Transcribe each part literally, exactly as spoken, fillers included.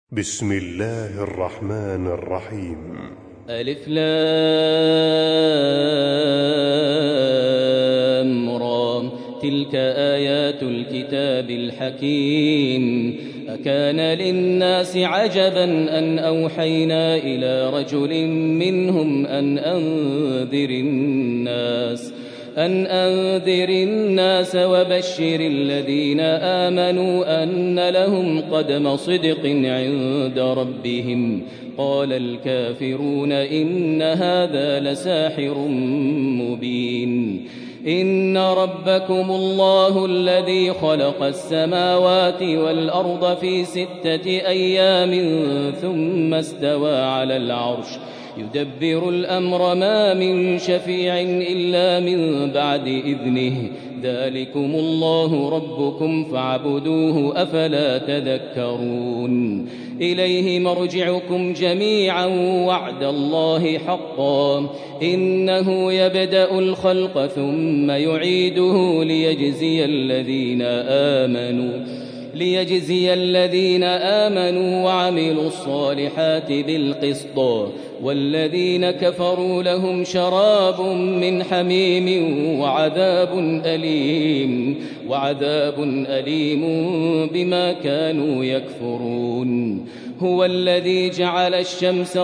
بسم الله الرحمن الرحيم. ألف لام را، تلك آيات الكتاب الحكيم. أكان للناس عجبا أن أوحينا إلى رجل منهم أن أنذر الناس أن أنذر الناس وبشر الذين آمنوا أن لهم قدم صدق عند ربهم. قال الكافرون إن هذا لساحر مبين. إن ربكم الله الذي خلق السماوات والأرض في ستة أيام ثم استوى على العرش يدبر الأمر ما من شفيع إلا من بعد إذنه. ذلكم الله ربكم فاعبدوه أفلا تذكرون. إليه مرجعكم جميعا وعد الله حقا. إنه يبدأ الخلق ثم يعيده ليجزي الذين آمنوا ليجزي الذين آمنوا وعملوا الصالحات بالقسط، والذين كفروا لهم شراب من حميم وعذاب أليم وعذاب أليم بما كانوا يكفرون. هو الذي جعل الشمس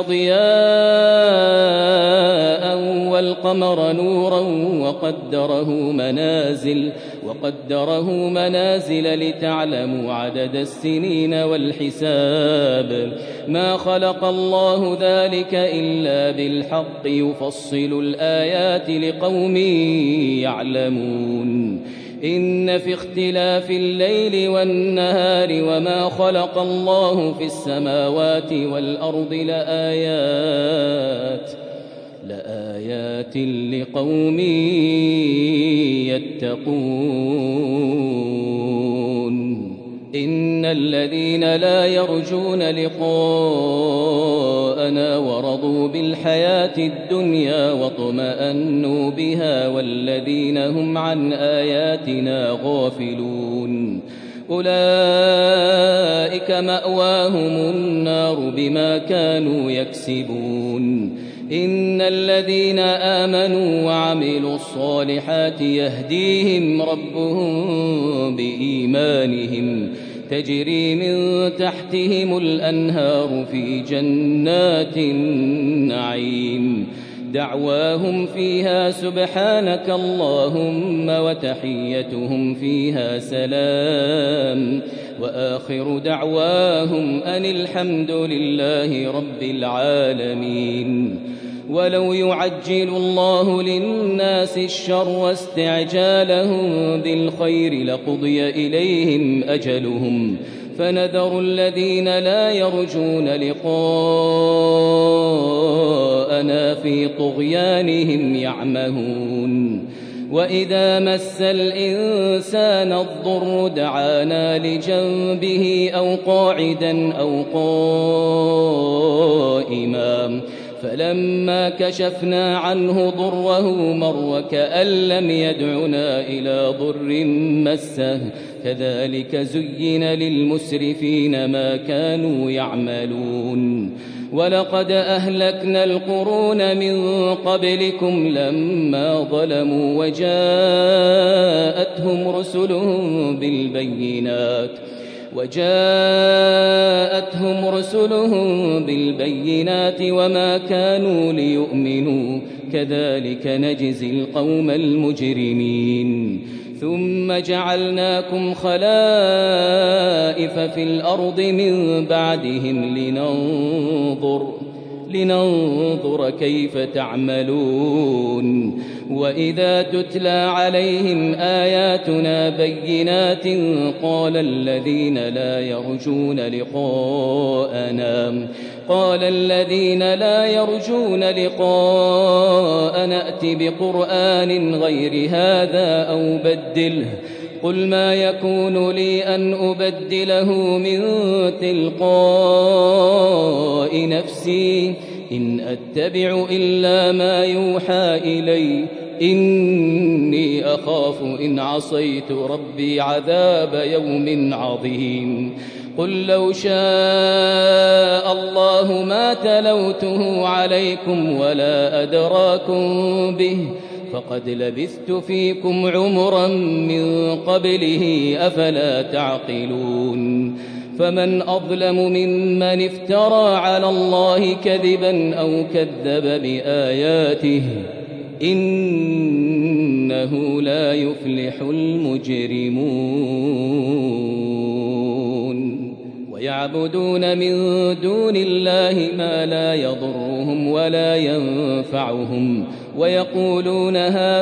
ضياء والقمر نورا وقدره منازل وقدره منازل لتعلموا عدد السنين والحساب. ما خلق الله ذلك إلا بالحق يفصل الآيات لقوم يعلمون. إن في اختلاف الليل والنهار وما خلق الله في السماوات والأرض لآيات لآيات لقوم يتقون. إن الذين لا يرجون لقاءنا ورضوا بالحياة الدنيا واطمأنوا بها والذين هم عن آياتنا غافلون أولئك مأواهم النار بما كانوا يكسبون. إن الذين آمنوا وعملوا الصالحات يهديهم ربهم بإيمانهم تجري من تحتهم الأنهار في جنات النعيم. دعواهم فيها سبحانك اللهم وتحيتهم فيها سلام وآخر دعواهم أن الحمد لله رب العالمين. ولو يعجل الله للناس الشر واستعجالهم بالخير لقضي إليهم أجلهم فنذر الذين لا يرجون لقاءنا في طغيانهم يعمهون. وإذا مس الإنسان الضر دعانا لجنبه أو قاعدا أو قائما فلما كشفنا عنه ضره مر كأن لم يدعنا إلى ضر مسه. كذلك زين للمسرفين ما كانوا يعملون. ولقد أهلكنا القرون من قبلكم لما ظلموا وجاءتهم رسلهم بالبينات وجاءتهم رسلهم بالبينات وما كانوا ليؤمنوا. كذلك نجزي القوم المجرمين. ثم جعلناكم خلائف في الأرض من بعدهم لننظر لننظر كيف تعملون. وإذا تتلى عليهم آياتنا بينات قال الذين لا يرجون لقاءنا قال الذين لا يرجون لقاءنا ائت بقرآن غير هذا أو بدله. قل ما يكون لي أن أبدله من تلقاء نفسي إن أتبع إلا ما يوحى إلي إني أخاف إن عصيت ربي عذاب يوم عظيم. قل لو شاء ما تلوته عليكم ولا أدراكم به فقد لبثت فيكم عمرا من قبله أفلا تعقلون فمن أظلم ممن افترى على الله كذبا أو كذب بآياته إنه لا يفلح المجرمون ويعبدون من دون الله ما لا يضرهم ولا ينفعهم ويقولون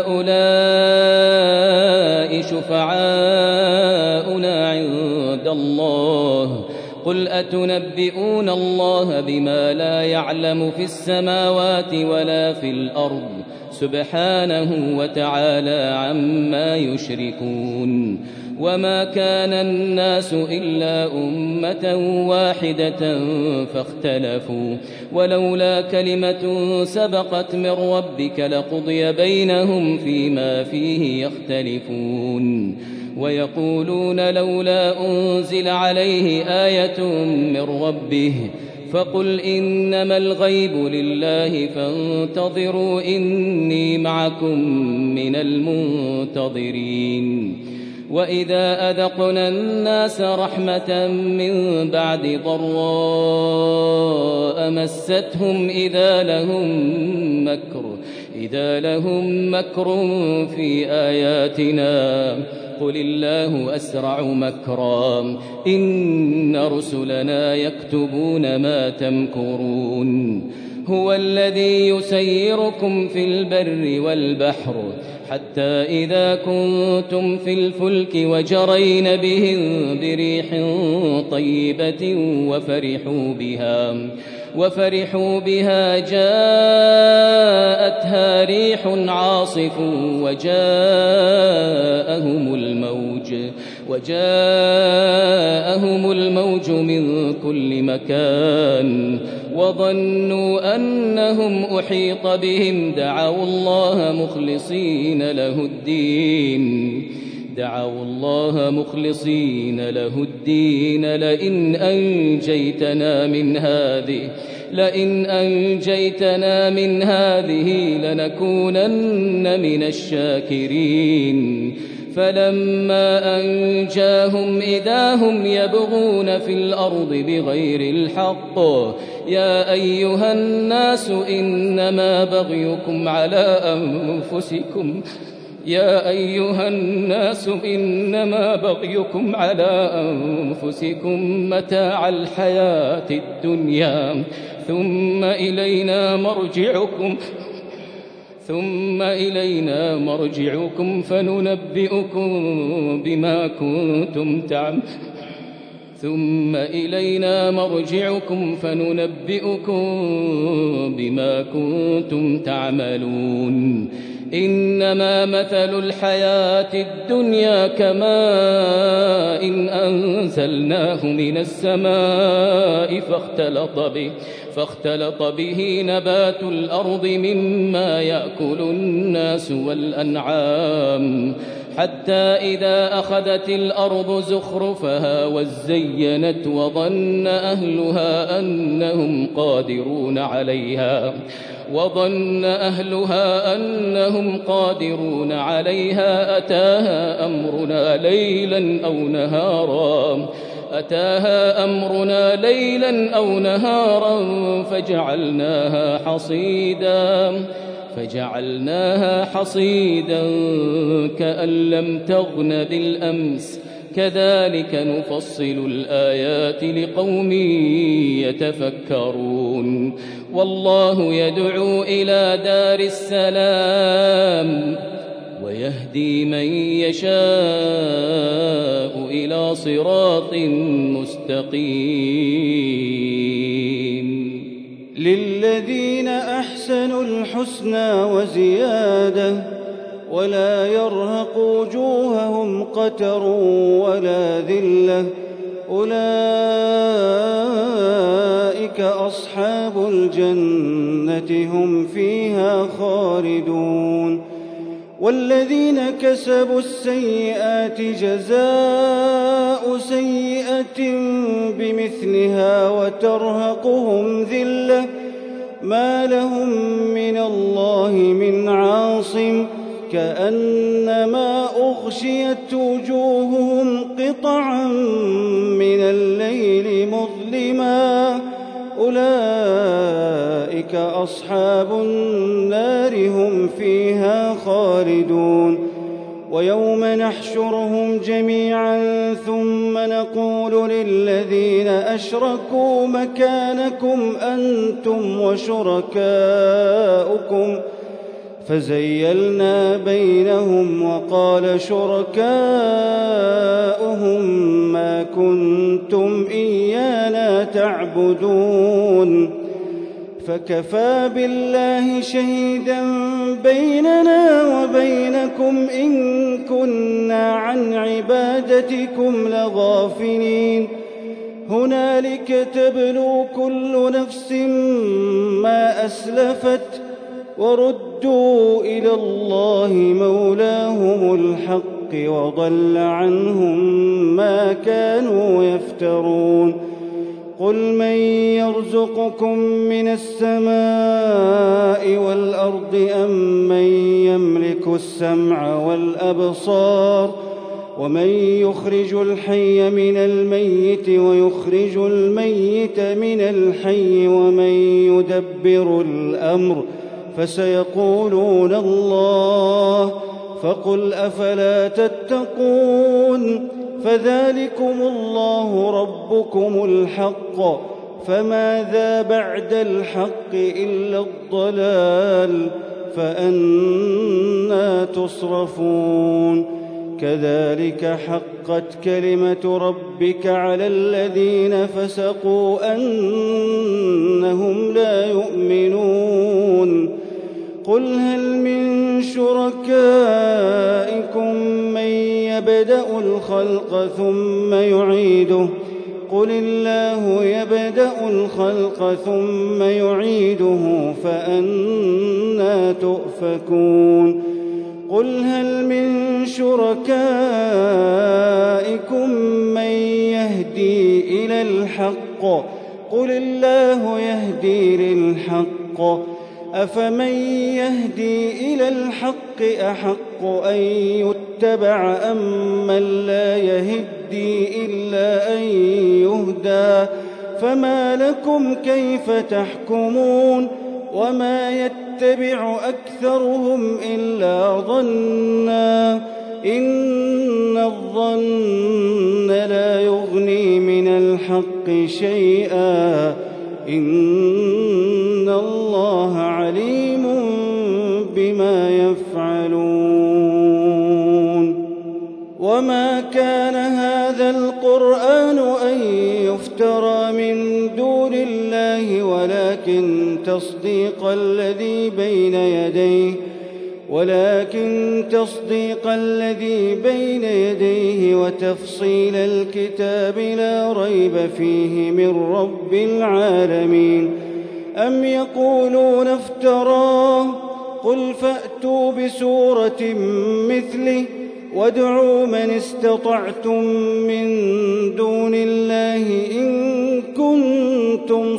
هؤلاء شفعاؤنا عند الله قل أتنبئون الله بما لا يعلم في السماوات ولا في الأرض سبحانه وتعالى عما يشركون وما كان الناس إلا أمة واحدة فاختلفوا ولولا كلمة سبقت من ربك لقضي بينهم فيما فيه يختلفون ويقولون لولا أنزل عليه آية من ربه فقل إنما الغيب لله فانتظروا إني معكم من المنتظرين وإذا أذقنا الناس رحمة من بعد ضراء مستهم إذا لهم مكر إذا لهم مكر في آياتنا قل الله أسرع مكرا إن رسلنا يكتبون ما تمكرون هو الذي يسيركم في البر والبحر حتى إذا كنتم في الفلك وجرين بهم بريح طيبة وفرحوا بها وفرحوا بها جاءتها ريح عاصف وجاءهم الموج وجاءهم الموج من كل مكان وظنوا أنهم أحيط بهم دعوا الله مخلصين له الدين دعوا الله مخلصين له الدين لئن أنجيتنا من هذه لئن أنجيتنا من هذه لنكونن من الشاكرين فلما أنجاهم إذا هم يبغون في الأرض بغير الحق يا أيها الناس إنما بغيكم على أنفسكم يا أيها الناس إنما بغيكم على أنفسكم متاع الحياة الدنيا ثم إلينا مرجعكم ثم إلينا مرجعكم فننبئكم بما كنتم تعملون ثم إلينا مرجعكم فننبئكم بما كنتم تعملون إنما مثل الحياة الدنيا كماء إن أنزلناه من السماء فاختلط به فاختلط به نبات الأرض مما يأكل الناس والأنعام حتى إذا أخذت الأرض زخرفها وزينت وظن أهلها أنهم قادرون عليها وظن أهلها أنهم قادرون عليها أتاها أمرنا ليلا أو نهارا أتاها أمرنا ليلا أو نهارا فجعلناها حصيدا فجعلناها حصيدا كأن لم تغن بالأمس كذلك نفصل الآيات لقوم يتفكرون والله يدعو إلى دار السلام ويهدي من يشاء إلى صراط مستقيم للذين أحسنوا الحسنى وزيادة ولا يرهق وجوههم قتر ولا ذلة أولئك أصحاب الجنة هم فيها خالدون والذين كسبوا السيئات جزاء جزاء سيئة بمثلها وترهقهم ذلة ما لهم من الله من عاصم كأنما أغشيت وجوههم قطعا من الليل مظلما أولئك أصحاب النار هم فيها خالدون ويوم نحشرهم جميعا ثم نقول للذين أشركوا مكانكم أنتم وشركاؤكم فزيلنا بينهم وقال شركاؤهم ما كنتم إيانا تعبدون فكفى بالله شهيدا بيننا وبينكم إن كنا عن عبادتكم لغافلين هنالك تبلو كل نفس ما أسلفت وردوا إلى الله مولاهم الحق وضل عنهم ما كانوا يفترون قل من يرزقكم من السماء والأرض أم من يملك السمع والأبصار ومن يخرج الحي من الميت ويخرج الميت من الحي ومن يدبر الأمر فسيقولون الله فقل أفلا تتقون فذلكم الله ربكم الحق فماذا بعد الحق إلا الضلال فأنى تصرفون كذلك حقت كلمة ربك على الذين فسقوا أنهم لا يؤمنون قل هل من شركائكم من يبدأ الخلق ثم يعيده قل الله يبدأ الخلق ثم يعيده فأنى تؤفكون قل هل من شركائكم من يهدي إلى الحق قل الله يهدي للحق أفمن يهدي إلى الحق أحق أن يتبع أم من لا يهدي إلا أن يهدى فما لكم كيف تحكمون وما يتبع أكثرهم إلا ظنا إن الظن لا يغني من الحق شيئا إن الله عليم بما يفعلون وما كان هذا القرآن أن يفترى من دون الله ولكن تصديق الذي بين يديه ولكن تصديق الذي بين يديه وتفصيل الكتاب لا ريب فيه من رب العالمين أم يقولون افتراه قل فأتوا بسورة مثله وادعوا من استطعتم من دون الله إن كنتم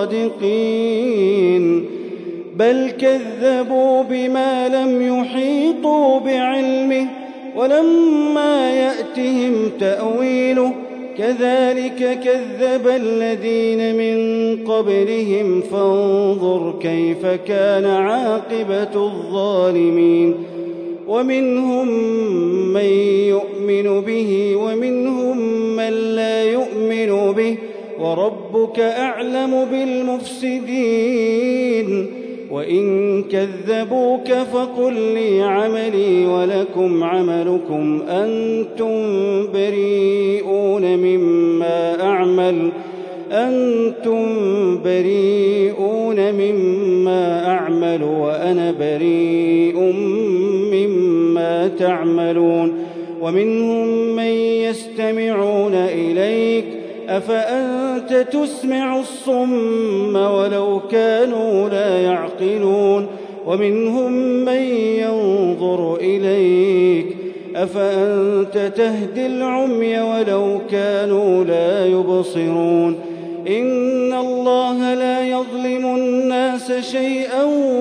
صادقين بل كذبوا بما لم يحيطوا بعلمه ولما يأتهم تأويله كذلك كذب الذين من قبلهم فانظر كيف كان عاقبة الظالمين ومنهم من يؤمن به ومنهم من لا يؤمن به وربك أعلم بالمفسدين وإن كذبوك فقل لي عملي ولكم عملكم أنتم بريئون مما أعمل أنتم بريئون مما أعمل وأنا بريء مما تعملون ومنهم من يستمعون إليك أفأنت تسمع الصم ولو كانوا لا يعقلون ومنهم من ينظر إليك أفأنت تهدي العمي ولو كانوا لا يبصرون إن الله لا يظلم الناس شيئا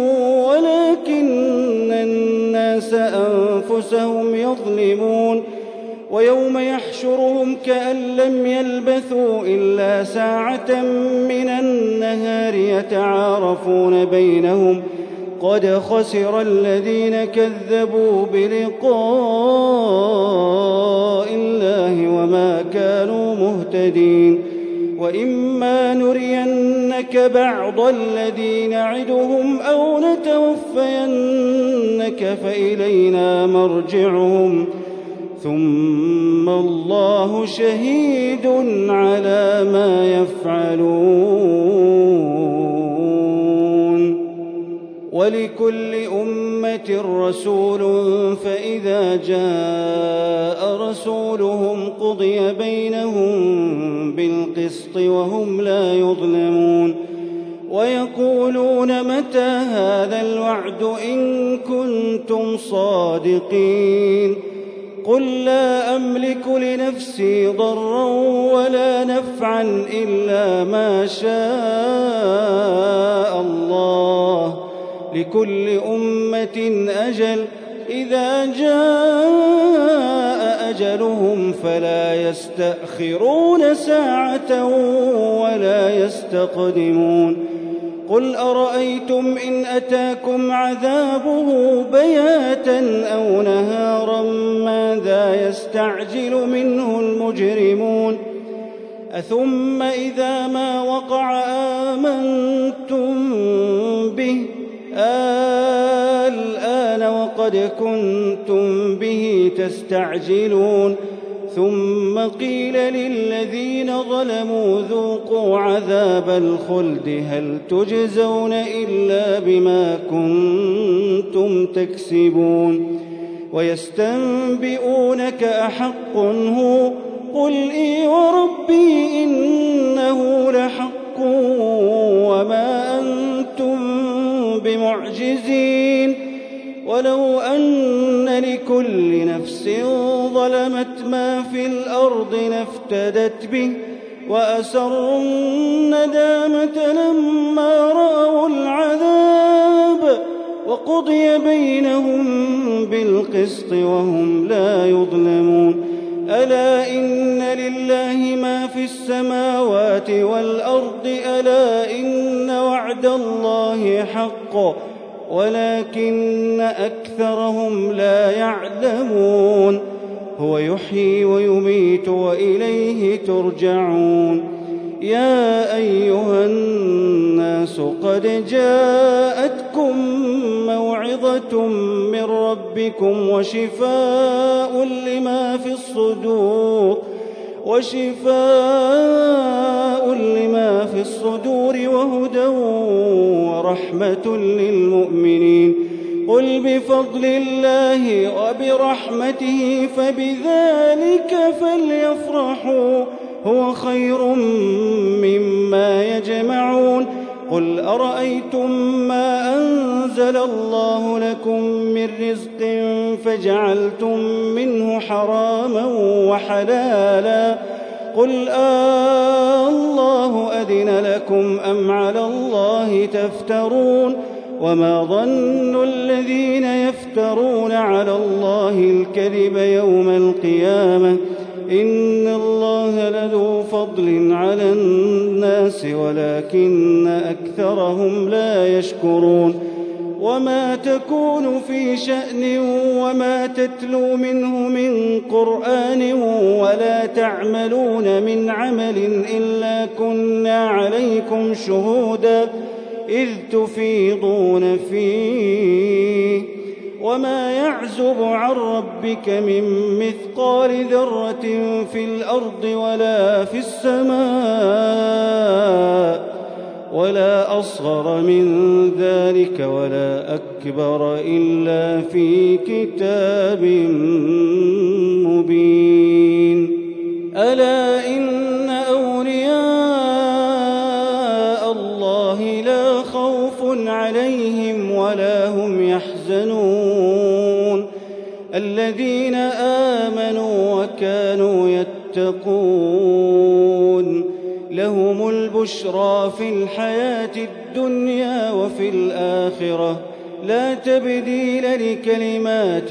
ولكن الناس أنفسهم يظلمون ويوم يحشرهم كأن لم يلبثوا إلا ساعة من النهار يتعارفون بينهم قد خسر الذين كذبوا بلقاء الله وما كانوا مهتدين وإما نرينك بعض الذي نعدهم أو نتوفينك فإلينا مرجعهم ثم الله شهيد على ما يفعلون ولكل أمة رسول فإذا جاء رسولهم قضي بينهم بالقسط وهم لا يظلمون ويقولون متى هذا الوعد إن كنتم صادقين قل لا أملك لنفسي ضرا ولا نفعا إلا ما شاء الله لكل أمة أجل إذا جاء أجلهم فلا يستأخرون ساعة ولا يستقدمون قل أرأيتم إن أتاكم عذابه بياتا أو نهارا ماذا يستعجل منه المجرمون أثم إذا ما وقع آمنتم به الآن وقد كنتم به تستعجلون ثم قيل للذين ظلموا ذوقوا عذاب الخلد هل تجزون إلا بما كنتم تكسبون ويستنبئونك أحق هو قل إي وربي إنه لحق وما أنتم بمعجزين ولو أن لكل نفس ظلمت ما في الأرض لافتدت به وأسروا الندامة لما رأوا العذاب وقضي بينهم بالقسط وهم لا يظلمون ألا إن لله ما في السماوات والأرض ألا إن وعد الله حق ولكن أكثرهم لا يعلمون هو يحيي ويميت وإليه ترجعون يا أيها الناس قد جاءتكم موعظة من ربكم وشفاء لما في الصدور وشفاء لما في الصدور وهدى ورحمة للمؤمنين قل بفضل الله وبرحمته فبذلك فليفرحوا هو خير مما يجمعون قل أرأيتم ما أنزل الله لكم من رزق فجعلتم منه حراما وحلالا قل آه الله أذن لكم أم على الله تفترون وما ظن الذين يفترون على الله الكذب يوم القيامة إن الله لذو فضل على الناس ولكن أكثرهم لا يشكرون وما تكون في شأن وما تتلو منه من قرآن ولا تعملون من عمل إلا كنا عليكم شهودا إذ تفيضون فيه وما يعزب عن ربك من مثقال ذرة في الأرض ولا في السماء ولا أصغر من ذلك ولا أكبر إلا في كتاب مبين ألا إن أولياء الله لا خوف عليهم ولا هم يحزنون الذين آمنوا وكانوا يتقون لهم البشرى في الحياة الدنيا وفي الآخرة لا تبديل لكلمات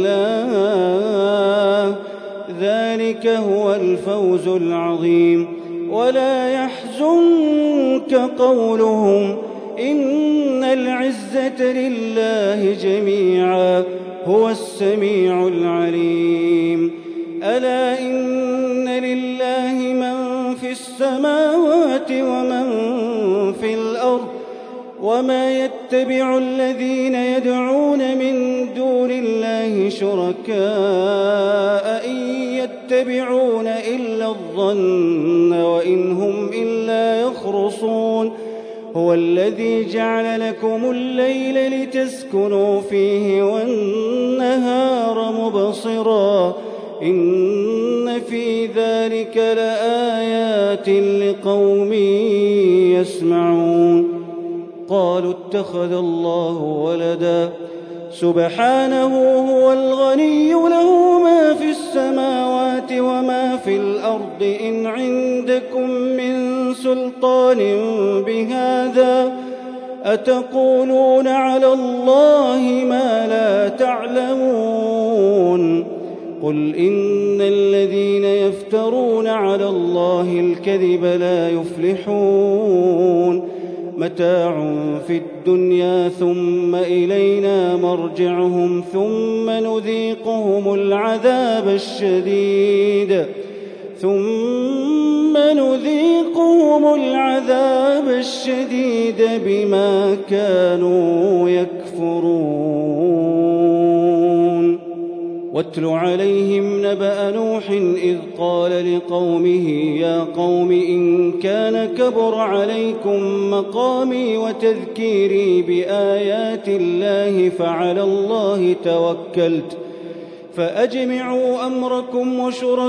الله ذلك هو الفوز العظيم ولا يحزنك قولهم إن العزة لله جميعا هو السميع العليم ألا إن لله من في السماوات ومن في الأرض وما يتبع الذين يدعون من دون الله شركاء إن يتبعون إلا الظن وإن هم إلا يخرصون هو الذي جعل لكم الليل لتسكنوا فيه والنهار مبصرا إن في ذلك لآيات لقوم يسمعون قالوا اتخذ الله ولدا سبحانه هو الغني له ما في السماوات وما في الأرض إن عندكم من سلطان بهذا أتقولون على الله ما لا تعلمون قل إن الذين يفترون على الله الكذب لا يفلحون متاع في الدنيا ثم إلينا مرجعهم ثم نذيقهم العذاب الشديد ثم نذيقهم العذاب الشديد بما كانوا يكفرون واتل عليهم نبأ نوح إذ قال لقومه يا قوم إن كان كبر عليكم مقامي وتذكيري بآيات الله فعلى الله توكلت فأجمعوا أمركم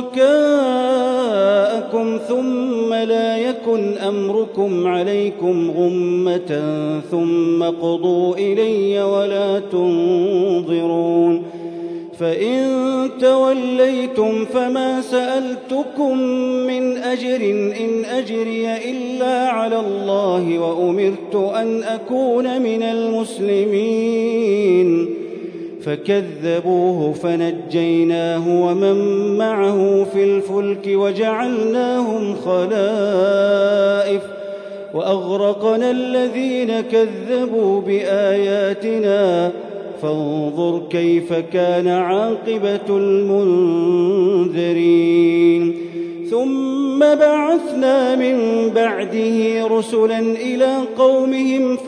وشركاءكم ثم لا يكن أمركم عليكم غمة ثم قضوا إلي ولا تنظرون فإن توليتم فما سألتكم من أجر إن أجري إلا على الله وأمرت أن أكون من المسلمين فكذبوه فنجيناه ومن معه في الفلك وجعلناهم خلائف وأغرقنا الذين كذبوا بآياتنا فانظر كيف كان عاقبة المنذرين ثم بعثنا من بعده رسلا إلى قومهم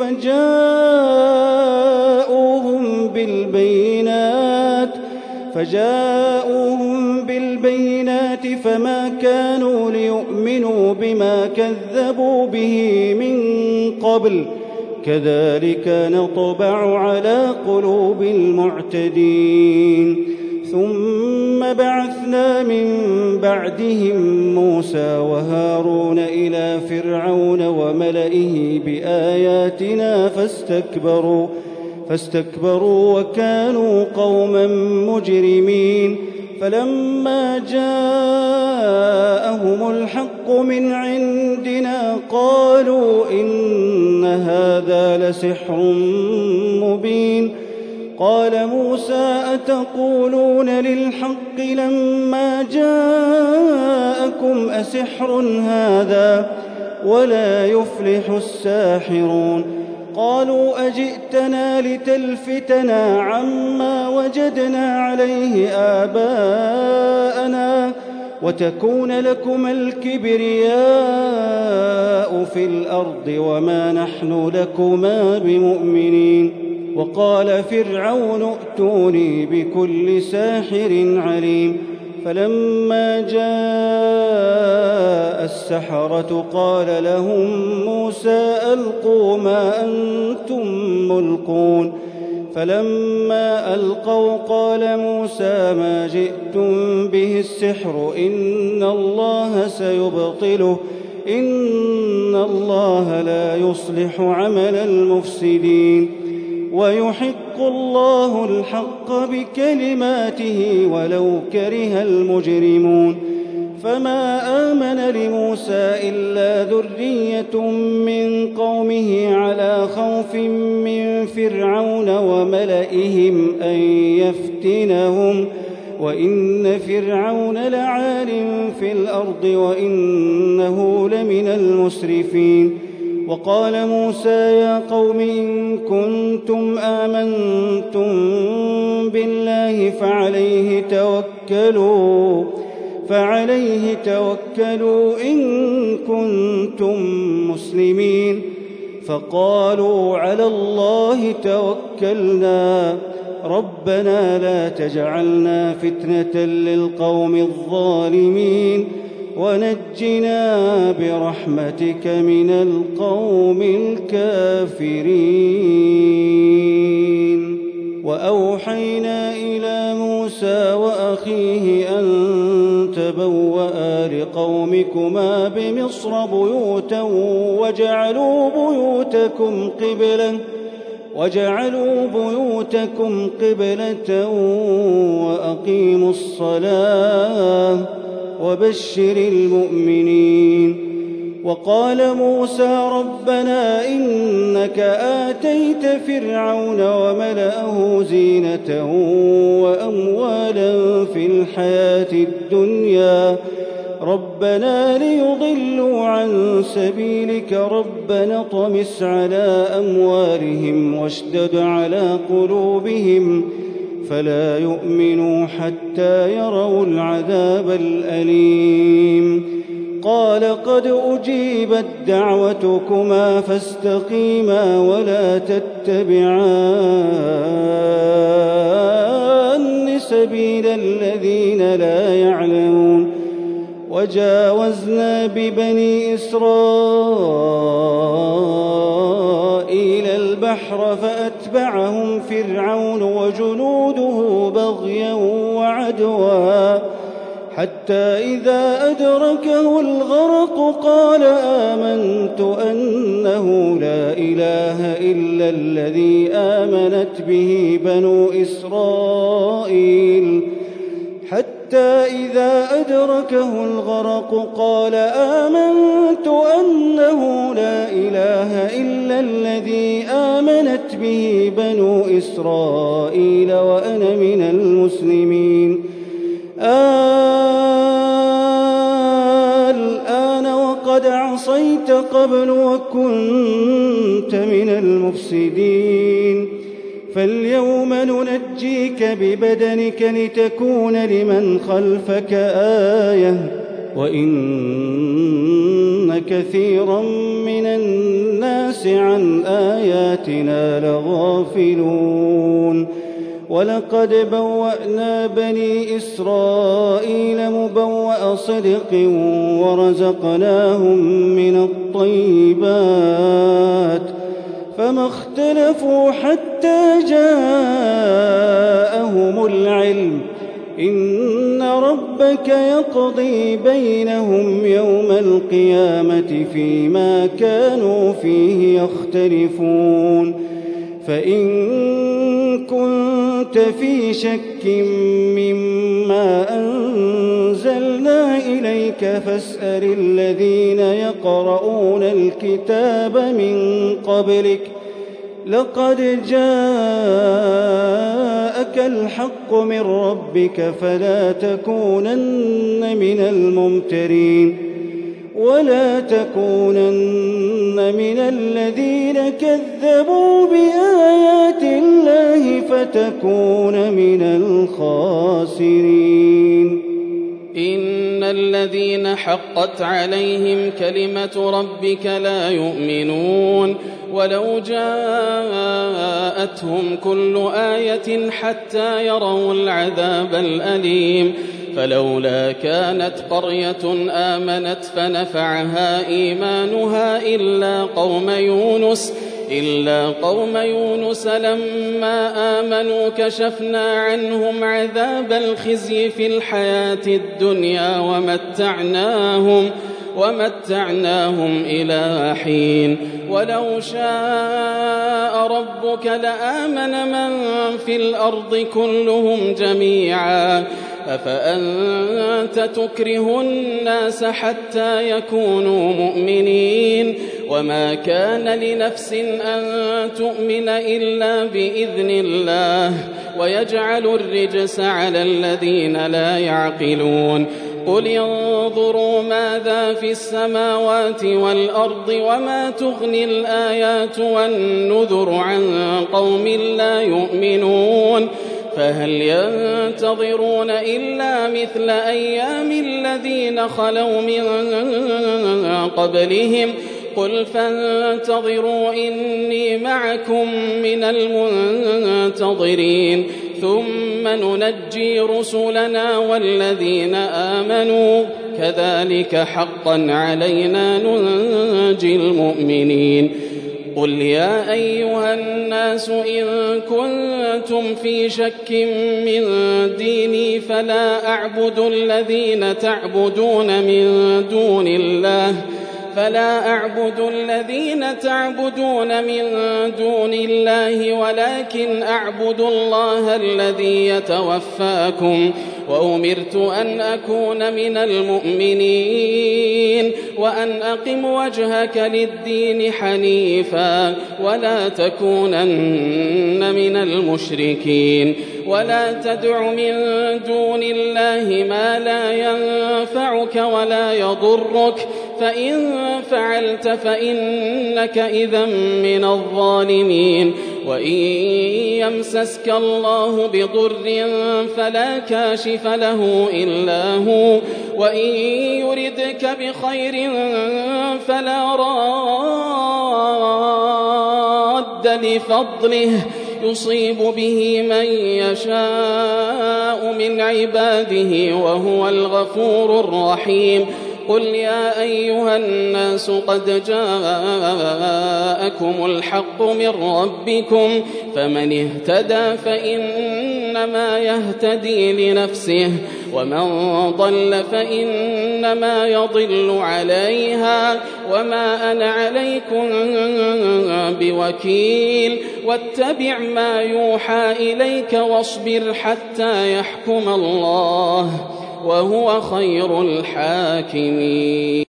فجاءوهم بالبينات فجاءوهم بالبينات فما كانوا ليؤمنوا بما كذبوا به من قبل كذلك نطبع على قلوب المعتدين ثم بعثنا من بعدهم موسى وهارون إلى فرعون وملئه بآياتنا فاستكبروا فاستكبروا وكانوا قوما مجرمين فلما جاءهم الحق من عندنا قالوا إن هذا لسحر مبين قال موسى أتقولون للحق لما جاءكم أسحر هذا ولا يفلح الساحرون قالوا أجئتنا لتلفتنا عما وجدنا عليه آباءنا وتكون لكما الكبرياء في الأرض وما نحن لكما بمؤمنين وقال فرعون ائتوني بكل ساحر عليم فلما جاء السحرة قال لهم موسى ألقوا ما أنتم ملقون فلما ألقوا قال موسى ما جئتم به السحر إن الله سيبطله إن الله لا يصلح عمل المفسدين ويحق الله الحق بكلماته ولو كره المجرمون فما آمن لموسى إلا ذرية من قومه على خوف من فرعون وملئهم أن يفتنهم وإن فرعون لعال في الأرض وإنه لمن المسرفين وقال موسى يا قوم إن كنتم آمنتم بالله فعليه توكلوا فعليه توكلوا إن كنتم مسلمين فقالوا على الله توكلنا ربنا لا تجعلنا فتنة للقوم الظالمين ونجنا برحمتك من القوم الكافرين وأوحينا إلى موسى وأخيه أن تبوأ لقومكما بمصر بيوتا وجعلوا بيوتكم قبلة وجعلوا بيوتكم قبلة وأقيموا الصلاة وبشر المؤمنين وقال موسى ربنا إنك آتيت فرعون وملأه زينة وأموالا في الحياة الدنيا ربنا ليضلوا عن سبيلك ربنا اطمس على أموالهم واشدد على قلوبهم فلا يؤمنوا حتى يروا العذاب الأليم قال قد أجيبت دعوتكما فاستقيما ولا تتبعان سبيل الذين لا يعلمون وجاوزنا ببني إسرائيل البحر فأتبعهم فرعون وجنوده بغيا وعدوا حتى إذا أدركه الغرق قال آمنت أنه لا إله إلا الذي آمنت به بنو إسرائيل حتى إذا أدركه الغرق قال آمنت أنه لا إله إلا الذي آمنت به بنو إسرائيل وأنا من المسلمين الآن وقد عصيت قبل وكنت من المفسدين فاليوم ننجيك ببدنك لتكون لمن خلفك آية وإن كثيرا من الناس عن آياتنا لغافلون ولقد بوأنا بني إسرائيل مبوأ صدق ورزقناهم من الطيبات فما اختلفوا حتى جاءهم العلم إن ربك يقضي بينهم يوم القيامة فيما كانوا فيه يختلفون فإن كنت في شك مما أنزلنا إليك فاسأل الذين يقرؤون الكتاب من قبلك لقد جاءك الحق من ربك فلا تكونن من الممترين ولا تكونن من الذين كذبوا بآيات الله فتكون من الخاسرين إن الذين حقت عليهم كلمة ربك لا يؤمنون ولو جاءتهم كل آية حتى يروا العذاب الأليم فلولا كانت قرية آمنت فنفعها إيمانها إلا قوم يونس إلا قوم يونس لما آمنوا كشفنا عنهم عذاب الخزي في الحياة الدنيا ومتعناهم ومتعناهم إلى حين ولو شاء ربك لآمن من في الأرض كلهم جميعا أفأنت تكره الناس حتى يكونوا مؤمنين وما كان لنفس أن تؤمن إلا بإذن الله ويجعل الرجس على الذين لا يعقلون قل انظروا ماذا في السماوات والأرض وما تغني الآيات والنذر عن قوم لا يؤمنون فهل ينتظرون إلا مثل أيام الذين خلوا من قبلهم قل فانتظروا إني معكم من المنتظرين ثم ننجي رسلنا والذين آمنوا كذلك حقا علينا ننجي المؤمنين قل يا أيها الناس إن كنتم في شك من ديني فلا أعبد الذين تعبدون من دون الله فلا أعبد الذين تعبدون من دون الله ولكن أعبد الله الذي يتوفاكم وأمرت أن أكون من المؤمنين وأن أقم وجهك للدين حنيفا ولا تكونن من المشركين ولا تدع من دون الله ما لا ينفعك ولا يضرك فإن فعلت فإنك إذا من الظالمين وإن يمسسك الله بضر فلا كاشف له إلا هو وإن يردك بخير فلا راد لفضله يصيب به من يشاء من عباده وهو الغفور الرحيم قل يا أيها الناس قد جاءكم الحق من ربكم فمن اهتدى فإنما يهتدي لنفسه ومن ضل فإنما يضل عليها وما أنا عليكم بوكيل واتبع ما يوحى إليك واصبر حتى يحكم الله وهو خير الحاكمين.